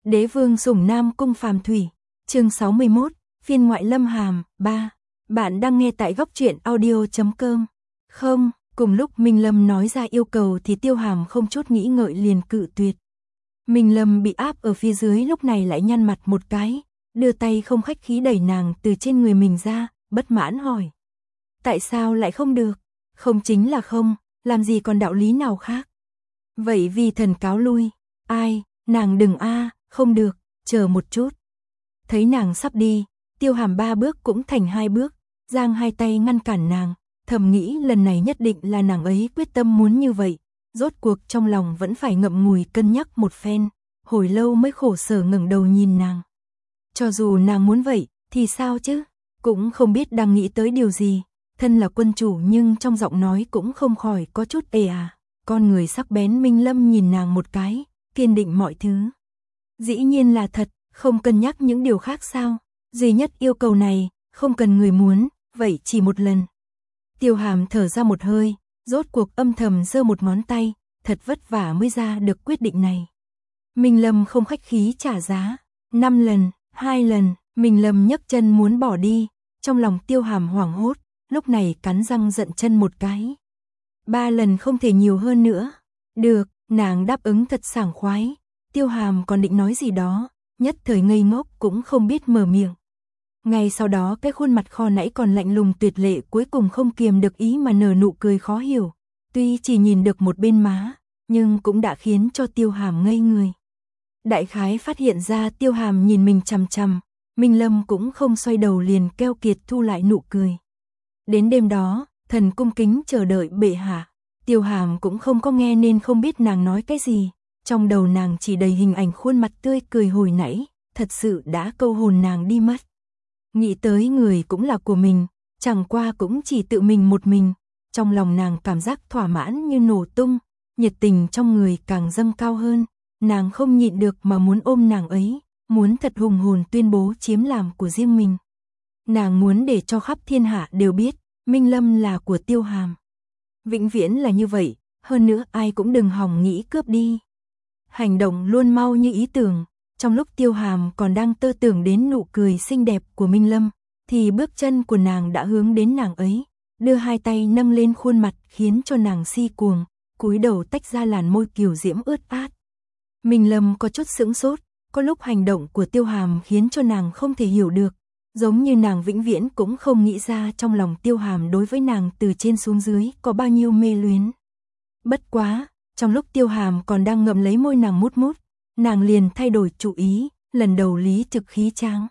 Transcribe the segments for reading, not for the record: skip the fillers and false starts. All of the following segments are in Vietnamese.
Đế vương sủng Nam Cung Phàm Thủy, chương 61, phiên ngoại Lâm Hàm, 3. Bạn đang nghe tại góc truyện audio.com. Không, cùng lúc Minh Lâm nói ra yêu cầu thì Tiêu Hàm không chút nghĩ ngợi liền cự tuyệt. Minh Lâm bị áp ở phía dưới lúc này lại nhăn mặt một cái, đưa tay không khách khí đẩy nàng từ trên người mình ra, bất mãn hỏi. Tại sao lại không được? Không chính là không, làm gì còn đạo lý nào khác? Vậy vì thần cáo lui. Ai, nàng đừng không được, chờ một chút. Thấy nàng sắp đi, Tiêu Hàm 3 bước cũng thành 2 bước, giang hai tay ngăn cản nàng, thầm nghĩ lần này nhất định là nàng ấy quyết tâm muốn như vậy, rốt cuộc trong lòng vẫn phải ngậm ngùi cân nhắc một phen, hồi lâu mới khổ sở ngẩng đầu nhìn nàng. Cho dù nàng muốn vậy, thì sao chứ, cũng không biết đang nghĩ tới điều gì, thân là quân chủ nhưng trong giọng nói cũng không khỏi có chút con người sắc bén Minh Lâm nhìn nàng một cái, kiên định mọi thứ. Dĩ nhiên là thật, không cân nhắc những điều khác sao, duy nhất yêu cầu này, không cần người muốn, vậy chỉ một lần. Tiêu Hàm thở ra một hơi, rốt cuộc âm thầm giơ một ngón tay, thật vất vả mới ra được quyết định này. Minh Lâm không khách khí trả giá, 5 lần, 2 lần, Minh Lâm nhấc chân muốn bỏ đi, trong lòng Tiêu Hàm hoảng hốt, lúc này cắn răng giận chân một cái. 3 lần không thể nhiều hơn nữa. Được, nàng đáp ứng thật sảng khoái. Tiêu Hàm còn định nói gì đó, nhất thời ngây ngốc cũng không biết mở miệng. Ngay sau đó cái khuôn mặt kho nãy còn lạnh lùng tuyệt lệ cuối cùng không kiềm được ý mà nở nụ cười khó hiểu. Tuy chỉ nhìn được một bên má, nhưng cũng đã khiến cho Tiêu Hàm ngây người. Đại khái phát hiện ra Tiêu Hàm nhìn mình chằm chằm, Minh Lâm cũng không xoay đầu liền keo kiệt thu lại nụ cười. Đến đêm đó, thần cung kính chờ đợi bệ hạ. Tiêu Hàm cũng không có nghe nên không biết nàng nói cái gì. Trong đầu nàng chỉ đầy hình ảnh khuôn mặt tươi cười hồi nãy, thật sự đã câu hồn nàng đi mất. Nghĩ tới người cũng là của mình, chẳng qua cũng chỉ tự mình một mình. Trong lòng nàng cảm giác thỏa mãn như nổ tung, nhiệt tình trong người càng dâng cao hơn. Nàng không nhịn được mà muốn ôm nàng ấy, muốn thật hùng hồn tuyên bố chiếm làm của riêng mình. Nàng muốn để cho khắp thiên hạ đều biết, Minh Lâm là của Tiêu Hàm. Vĩnh viễn là như vậy, hơn nữa ai cũng đừng hòng nghĩ cướp đi. Hành động luôn mau như ý tưởng, trong lúc Tiêu Hàm còn đang tơ tưởng đến nụ cười xinh đẹp của Minh Lâm, thì bước chân của nàng đã hướng đến nàng ấy, đưa hai tay nâng lên khuôn mặt khiến cho nàng si cuồng, cúi đầu tách ra làn môi kiều diễm ướt át. Minh Lâm có chút sững sốt, có lúc hành động của Tiêu Hàm khiến cho nàng không thể hiểu được, giống như nàng vĩnh viễn cũng không nghĩ ra trong lòng Tiêu Hàm đối với nàng từ trên xuống dưới có bao nhiêu mê luyến. Bất quá, trong lúc Tiêu Hàm còn đang ngậm lấy môi nàng mút mút, nàng liền thay đổi chủ ý, lần đầu lý trực khí tráng.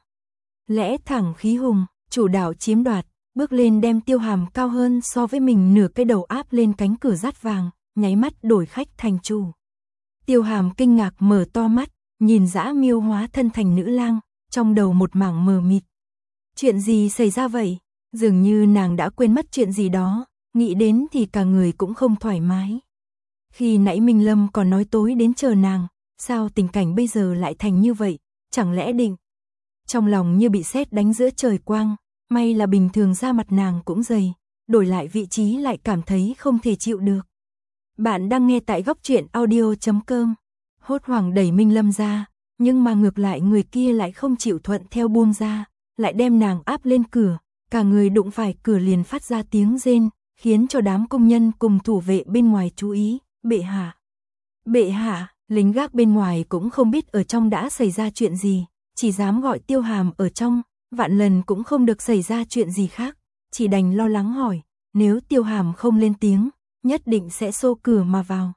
Lẽ thẳng khí hùng, chủ đạo chiếm đoạt, bước lên đem Tiêu Hàm cao hơn so với mình nửa cái đầu áp lên cánh cửa dát vàng, nháy mắt đổi khách thành chủ. Tiêu Hàm kinh ngạc mở to mắt, nhìn Dã Miêu hóa thân thành nữ lang, trong đầu một mảng mờ mịt. Chuyện gì xảy ra vậy? Dường như nàng đã quên mất chuyện gì đó, nghĩ đến thì cả người cũng không thoải mái. Khi nãy Minh Lâm còn nói tối đến chờ nàng, sao tình cảnh bây giờ lại thành như vậy, chẳng lẽ định? Trong lòng như bị sét đánh giữa trời quang, may là bình thường da mặt nàng cũng dày, đổi lại vị trí lại cảm thấy không thể chịu được. Bạn đang nghe tại góc truyện audio.com. Hốt hoảng đẩy Minh Lâm ra, nhưng mà ngược lại người kia lại không chịu thuận theo buông ra, lại đem nàng áp lên cửa, cả người đụng phải cửa liền phát ra tiếng rên, khiến cho đám công nhân cùng thủ vệ bên ngoài chú ý. Bệ hạ, bệ hạ, lính gác bên ngoài cũng không biết ở trong đã xảy ra chuyện gì, chỉ dám gọi Tiêu Hàm ở trong, vạn lần cũng không được xảy ra chuyện gì khác, chỉ đành lo lắng hỏi, nếu Tiêu Hàm không lên tiếng, nhất định sẽ xô cửa mà vào.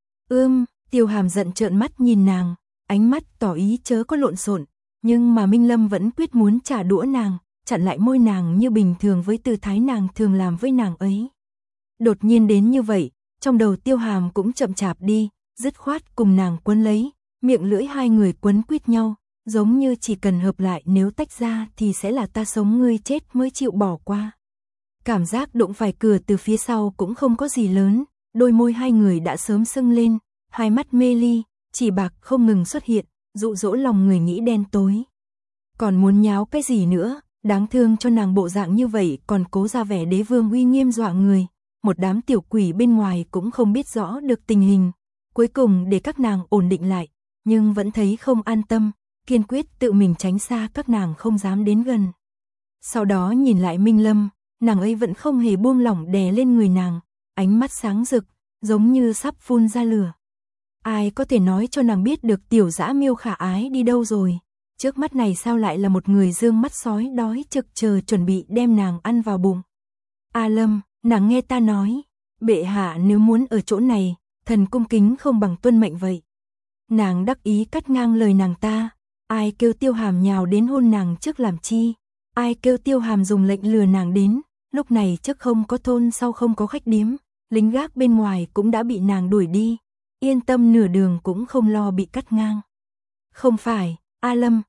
Tiêu Hàm giận trợn mắt nhìn nàng, ánh mắt tỏ ý chớ có lộn xộn, nhưng mà Minh Lâm vẫn quyết muốn trả đũa nàng, chặn lại môi nàng như bình thường với tư thái nàng thường làm với nàng ấy. Đột nhiên đến như vậy, trong đầu Tiêu Hàm cũng chậm chạp đi, dứt khoát cùng nàng quấn lấy, miệng lưỡi hai người quấn quýt nhau, giống như chỉ cần hợp lại nếu tách ra thì sẽ là ta sống ngươi chết mới chịu bỏ qua. Cảm giác đụng phải cửa từ phía sau cũng không có gì lớn, đôi môi hai người đã sớm sưng lên, hai mắt mê ly, chỉ bạc không ngừng xuất hiện, dụ dỗ lòng người nghĩ đen tối. Còn muốn nháo cái gì nữa, đáng thương cho nàng bộ dạng như vậy còn cố ra vẻ đế vương uy nghiêm dọa người. Một đám tiểu quỷ bên ngoài cũng không biết rõ được tình hình, cuối cùng để các nàng ổn định lại, nhưng vẫn thấy không an tâm, kiên quyết tự mình tránh xa các nàng không dám đến gần. Sau đó nhìn lại Minh Lâm, nàng ấy vẫn không hề buông lỏng đè lên người nàng, ánh mắt sáng rực, giống như sắp phun ra lửa. Ai có thể nói cho nàng biết được tiểu dã miêu khả ái đi đâu rồi, trước mắt này sao lại là một người dương mắt sói đói trực chờ chuẩn bị đem nàng ăn vào bụng. A Lâm, nàng nghe ta nói, bệ hạ nếu muốn ở chỗ này, thần cung kính không bằng tuân mệnh vậy. Nàng đắc ý cắt ngang lời nàng ta, ai kêu Tiêu Hàm nhào đến hôn nàng trước làm chi, ai kêu Tiêu Hàm dùng lệnh lừa nàng đến, lúc này trước không có thôn sau không có khách điếm, lính gác bên ngoài cũng đã bị nàng đuổi đi, yên tâm nửa đường cũng không lo bị cắt ngang. Không phải, A Lâm,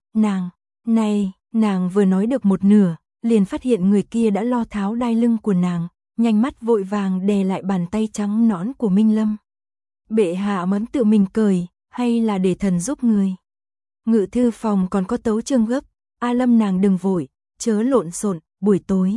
nàng vừa nói được một nửa, liền phát hiện người kia đã lo tháo đai lưng của nàng, nhanh mắt vội vàng đè lại bàn tay trắng nõn của Minh Lâm. Bệ hạ muốn tự mình cởi, hay là để thần giúp người? Ngự thư phòng còn có tấu chương gấp, A Lâm nàng đừng vội, chớ lộn xộn, buổi tối.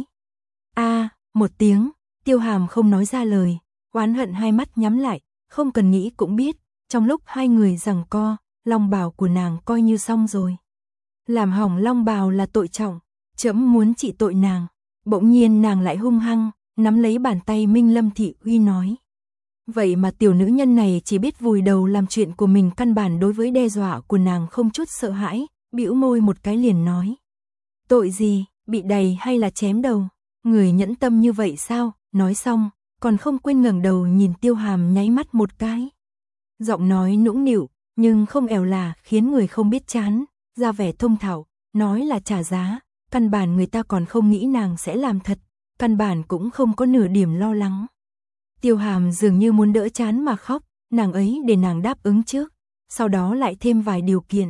Một tiếng, Tiêu Hàm không nói ra lời, oán hận hai mắt nhắm lại, không cần nghĩ cũng biết, trong lúc hai người giằng co, long bào của nàng coi như xong rồi. Làm hỏng long bào là tội trọng, trẫm muốn trị tội nàng. Bỗng nhiên nàng lại hung hăng, nắm lấy bàn tay Minh Lâm Thị Uy nói. Vậy mà tiểu nữ nhân này chỉ biết vùi đầu làm chuyện của mình, căn bản đối với đe dọa của nàng không chút sợ hãi, bĩu môi một cái liền nói. Tội gì, bị đày hay là chém đầu? Người nhẫn tâm như vậy sao? Nói xong, còn không quên ngẩng đầu nhìn Tiêu Hàm nháy mắt một cái. Giọng nói nũng nịu, nhưng không ẻo là, khiến người không biết chán, ra vẻ thông thạo, nói là trả giá, căn bản người ta còn không nghĩ nàng sẽ làm thật, căn bản cũng không có nửa điểm lo lắng. Tiêu Hàm dường như muốn đỡ chán mà khóc, nàng ấy để nàng đáp ứng trước, sau đó lại thêm vài điều kiện.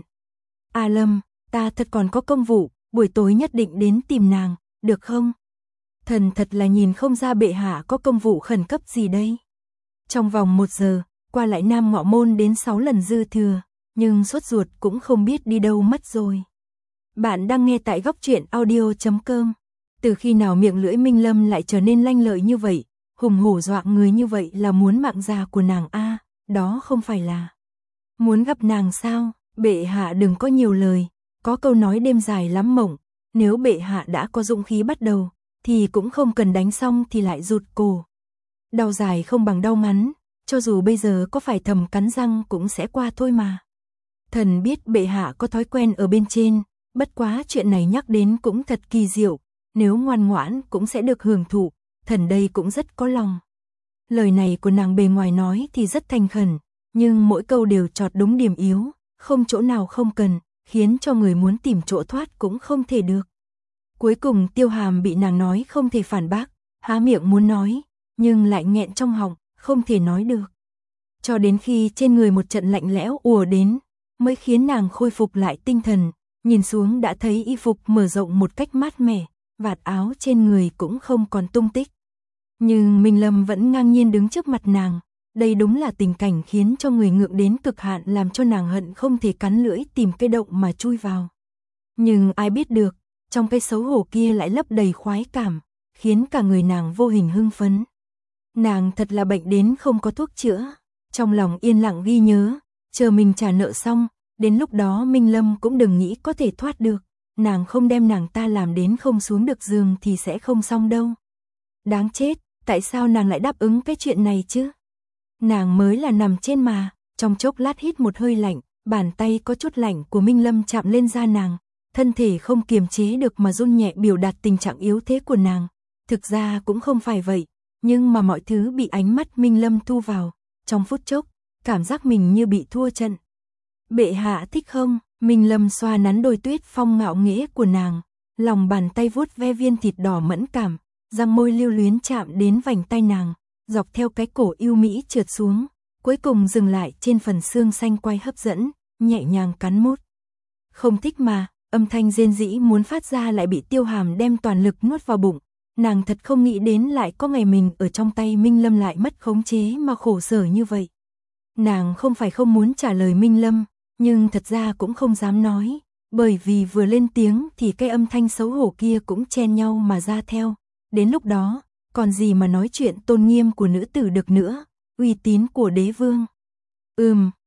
A Lâm, ta thật còn có công vụ, buổi tối nhất định đến tìm nàng, được không? Thần thật là nhìn không ra bệ hạ có công vụ khẩn cấp gì đây. Trong vòng 1 giờ, qua lại Nam Ngọ Môn đến 6 lần dư thừa, nhưng sốt ruột cũng không biết đi đâu mất rồi. Bạn đang nghe tại góc truyện audio.com. Từ khi nào miệng lưỡi Minh Lâm lại trở nên lanh lợi như vậy, hùng hổ dọa người như vậy, là muốn mạng già của nàng a? Đó không phải là muốn gặp nàng sao? Bệ hạ đừng có nhiều lời, có câu nói đêm dài lắm mộng, nếu bệ hạ đã có dũng khí bắt đầu, thì cũng không cần đánh xong thì lại rụt cổ. Đau dài không bằng đau ngắn, cho dù bây giờ có phải thầm cắn răng cũng sẽ qua thôi mà. Thần biết bệ hạ có thói quen ở bên trên, bất quá chuyện này nhắc đến cũng thật kỳ diệu, nếu ngoan ngoãn cũng sẽ được hưởng thụ, thần đây cũng rất có lòng. Lời này của nàng bề ngoài nói thì rất thành khẩn, nhưng mỗi câu đều chọt đúng điểm yếu, không chỗ nào không cần, khiến cho người muốn tìm chỗ thoát cũng không thể được. Cuối cùng Tiêu Hàm bị nàng nói không thể phản bác, há miệng muốn nói, nhưng lại nghẹn trong họng, không thể nói được. Cho đến khi trên người một trận lạnh lẽo ùa đến, mới khiến nàng khôi phục lại tinh thần, nhìn xuống đã thấy y phục mở rộng một cách mát mẻ, vạt áo trên người cũng không còn tung tích. Nhưng Minh Lâm vẫn ngang nhiên đứng trước mặt nàng, đây đúng là tình cảnh khiến cho người ngượng đến cực hạn, làm cho nàng hận không thể cắn lưỡi tìm cái động mà chui vào. Nhưng ai biết được, trong cái xấu hổ kia lại lấp đầy khoái cảm, khiến cả người nàng vô hình hưng phấn. Nàng thật là bệnh đến không có thuốc chữa, trong lòng yên lặng ghi nhớ, chờ mình trả nợ xong, đến lúc đó Minh Lâm cũng đừng nghĩ có thể thoát được, nàng không đem nàng ta làm đến không xuống được giường thì sẽ không xong đâu. Đáng chết, tại sao nàng lại đáp ứng cái chuyện này chứ? Nàng mới là nằm trên mà, trong chốc lát hít một hơi lạnh, bàn tay có chút lạnh của Minh Lâm chạm lên da nàng, thân thể không kiềm chế được mà run nhẹ, biểu đạt tình trạng yếu thế của nàng. Thực ra cũng không phải vậy, nhưng mà mọi thứ bị ánh mắt Minh Lâm thu vào, trong phút chốc, cảm giác mình như bị thua trận. Bệ hạ thích không? Minh Lâm xoa nắn đôi tuyết phong ngạo nghễ của nàng, lòng bàn tay vuốt ve viên thịt đỏ mẫn cảm, răng môi lưu luyến chạm đến vành tay nàng, dọc theo cái cổ yêu mỹ trượt xuống, cuối cùng dừng lại trên phần xương xanh quai hấp dẫn, nhẹ nhàng cắn mút. Không thích mà, âm thanh rên rỉ muốn phát ra lại bị Tiêu Hàm đem toàn lực nuốt vào bụng. Nàng thật không nghĩ đến lại có ngày mình ở trong tay Minh Lâm lại mất khống chế mà khổ sở như vậy. Nàng không phải không muốn trả lời Minh Lâm, nhưng thật ra cũng không dám nói, bởi vì vừa lên tiếng thì cái âm thanh xấu hổ kia cũng chen nhau mà ra theo. Đến lúc đó, còn gì mà nói chuyện tôn nghiêm của nữ tử được nữa, uy tín của đế vương.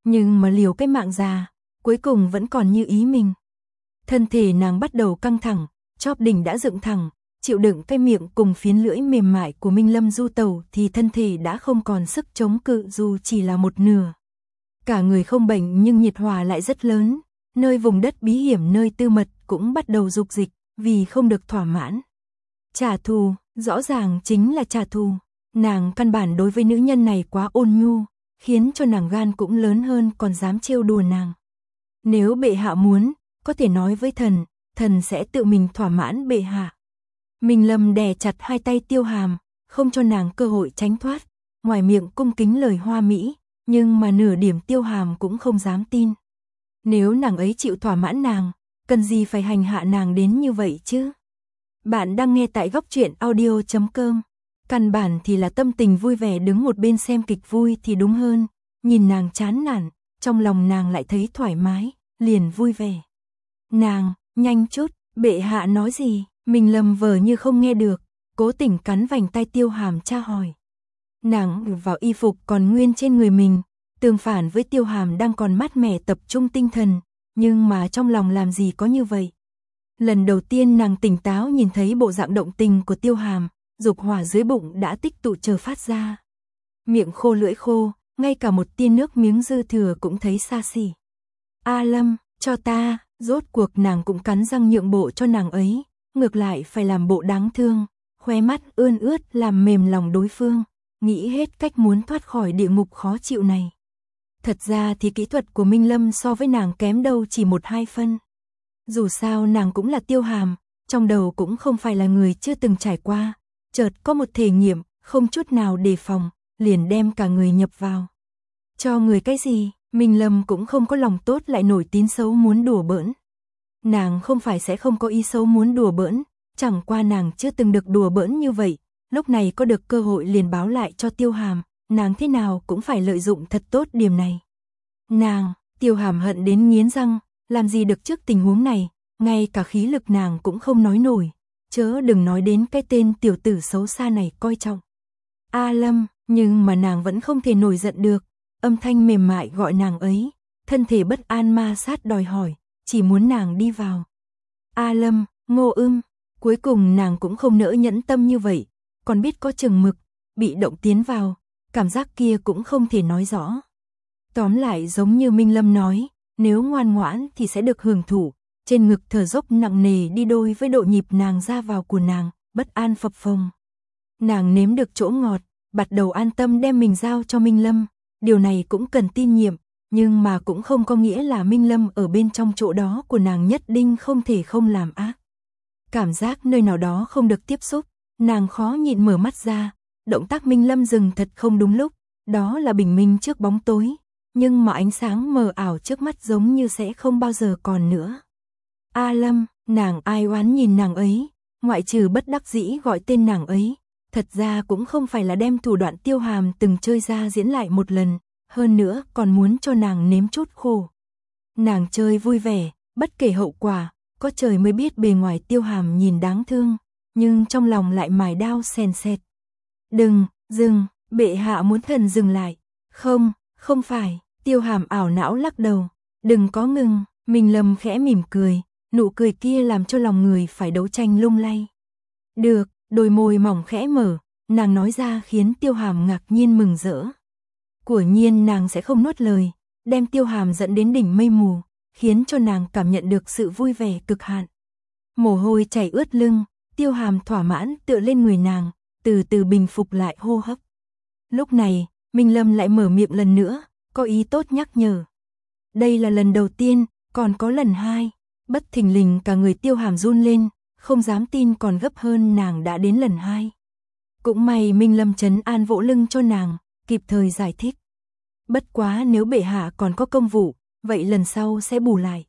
Nhưng mà liều cái mạng già, cuối cùng vẫn còn như ý mình. Thân thể nàng bắt đầu căng thẳng, chóp đỉnh đã dựng thẳng, chịu đựng cái miệng cùng phiến lưỡi mềm mại của Minh Lâm du tẩu thì thân thể đã không còn sức chống cự dù chỉ là một nửa. Cả người không bệnh nhưng nhiệt hỏa lại rất lớn, nơi vùng đất bí hiểm nơi tư mật cũng bắt đầu dục dịch vì không được thỏa mãn. Trả thù, rõ ràng chính là trả thù. Nàng căn bản đối với nữ nhân này quá ôn nhu, khiến cho nàng gan cũng lớn hơn còn dám trêu đùa nàng. Nếu bệ hạ muốn, có thể nói với thần, thần sẽ tự mình thỏa mãn bệ hạ. Minh Lâm đè chặt hai tay Tiêu Hàm, không cho nàng cơ hội tránh thoát, ngoài miệng cung kính lời hoa mỹ, nhưng mà nửa điểm Tiêu Hàm cũng không dám tin. Nếu nàng ấy chịu thỏa mãn nàng, cần gì phải hành hạ nàng đến như vậy chứ? Bạn đang nghe tại góc truyện audio.com. Căn bản thì là tâm tình vui vẻ đứng một bên xem kịch vui thì đúng hơn, nhìn nàng chán nản, trong lòng nàng lại thấy thoải mái, liền vui vẻ. Nàng, nhanh chút, bệ hạ nói gì? Minh Lâm vờ như không nghe được, cố tình cắn vành tay Tiêu Hàm tra hỏi. Nàng vào y phục còn nguyên trên người mình, tương phản với Tiêu Hàm đang còn mát mẻ tập trung tinh thần, nhưng mà trong lòng làm gì có như vậy. Lần đầu tiên nàng tỉnh táo nhìn thấy bộ dạng động tình của Tiêu Hàm, dục hỏa dưới bụng đã tích tụ chờ phát ra. Miệng khô lưỡi khô, ngay cả một tia nước miếng dư thừa cũng thấy xa xỉ. A Lâm, cho ta, rốt cuộc nàng cũng cắn răng nhượng bộ cho nàng ấy, ngược lại phải làm bộ đáng thương, khóe mắt ươn ướt làm mềm lòng đối phương, nghĩ hết cách muốn thoát khỏi địa ngục khó chịu này. Thật ra thì kỹ thuật của Minh Lâm so với nàng kém đâu chỉ 1-2 phân. Dù sao nàng cũng là Tiêu Hàm, trong đầu cũng không phải là người chưa từng trải qua, chợt có một thể nghiệm, không chút nào đề phòng, liền đem cả người nhập vào. Cho người cái gì, Minh Lâm cũng không có lòng tốt lại nổi tín xấu muốn đùa bỡn. Nàng không phải sẽ không có ý xấu muốn đùa bỡn, chẳng qua nàng chưa từng được đùa bỡn như vậy, lúc này có được cơ hội liền báo lại cho Tiêu Hàm, nàng thế nào cũng phải lợi dụng thật tốt điểm này. Nàng, Tiêu Hàm hận đến nghiến răng, làm gì được trước tình huống này, ngay cả khí lực nàng cũng không nói nổi, chớ đừng nói đến cái tên tiểu tử xấu xa này coi trọng. A Lâm, nhưng mà nàng vẫn không thể nổi giận được, âm thanh mềm mại gọi nàng ấy, thân thể bất an ma sát đòi hỏi, chỉ muốn nàng đi vào. A Lâm, Ngô Ưm, cuối cùng nàng cũng không nỡ nhẫn tâm như vậy, còn biết có chừng mực, bị động tiến vào, cảm giác kia cũng không thể nói rõ. Tóm lại giống như Minh Lâm nói, nếu ngoan ngoãn thì sẽ được hưởng thụ, trên ngực thở dốc nặng nề đi đôi với độ nhịp nàng ra vào của nàng, bất an phập phồng. Nàng nếm được chỗ ngọt, bắt đầu an tâm đem mình giao cho Minh Lâm, điều này cũng cần tin nhiệm, nhưng mà cũng không có nghĩa là Minh Lâm ở bên trong chỗ đó của nàng nhất định không thể không làm ác. Cảm giác nơi nào đó không được tiếp xúc, nàng khó nhịn mở mắt ra, động tác Minh Lâm dừng thật không đúng lúc, đó là bình minh trước bóng tối, nhưng mà ánh sáng mờ ảo trước mắt giống như sẽ không bao giờ còn nữa. A Lâm, nàng ai oán nhìn nàng ấy, ngoại trừ bất đắc dĩ gọi tên nàng ấy, thật ra cũng không phải là đem thủ đoạn Tiêu Hàm từng chơi ra diễn lại một lần, hơn nữa còn muốn cho nàng nếm chút khổ. Nàng chơi vui vẻ, bất kể hậu quả, có trời mới biết bề ngoài Tiêu Hàm nhìn đáng thương, nhưng trong lòng lại mài đao sèn sệt. Đừng, dừng, bệ hạ muốn thần dừng lại. Không, không phải, Tiêu Hàm ảo não lắc đầu. Đừng có ngừng, Minh Lâm khẽ mỉm cười, nụ cười kia làm cho lòng người phải đấu tranh lung lay. Được, đôi môi mỏng khẽ mở, nàng nói ra khiến Tiêu Hàm ngạc nhiên mừng rỡ. Quả nhiên nàng sẽ không nuốt lời, đem Tiêu Hàm dẫn đến đỉnh mây mù, khiến cho nàng cảm nhận được sự vui vẻ cực hạn. Mồ hôi chảy ướt lưng, Tiêu Hàm thỏa mãn tựa lên người nàng, từ từ bình phục lại hô hấp. Lúc này, Minh Lâm lại mở miệng lần nữa, có ý tốt nhắc nhở. Đây là lần đầu tiên, còn có lần hai. Bất thình lình cả người Tiêu Hàm run lên, không dám tin còn gấp hơn nàng đã đến lần hai. Cũng may Minh Lâm trấn an vỗ lưng cho nàng, kịp thời giải thích. Bất quá nếu bệ hạ còn có công vụ, vậy lần sau sẽ bù lại.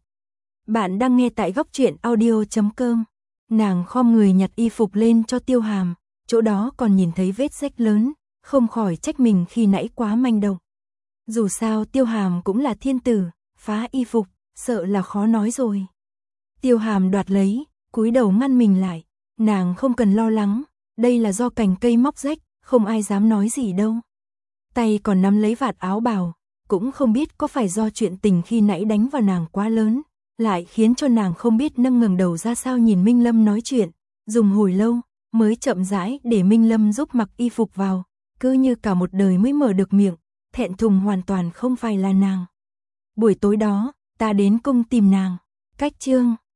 Bạn đang nghe tại góc truyện audio.com. Nàng khom người nhặt y phục lên cho Tiêu Hàm, chỗ đó còn nhìn thấy vết rách lớn, không khỏi trách mình khi nãy quá manh động. Dù sao Tiêu Hàm cũng là thiên tử, phá y phục, sợ là khó nói rồi. Tiêu Hàm đoạt lấy, cúi đầu ngăn mình lại, nàng không cần lo lắng, đây là do cành cây móc rách, không ai dám nói gì đâu. Tay còn nắm lấy vạt áo bào, cũng không biết có phải do chuyện tình khi nãy đánh vào nàng quá lớn, lại khiến cho nàng không biết nâng ngẩng đầu ra sao nhìn Minh Lâm nói chuyện, dùng hồi lâu mới chậm rãi để Minh Lâm giúp mặc y phục vào, cứ như cả một đời mới mở được miệng, thẹn thùng hoàn toàn không phải là nàng. Buổi tối đó, ta đến cung tìm nàng. Cách chương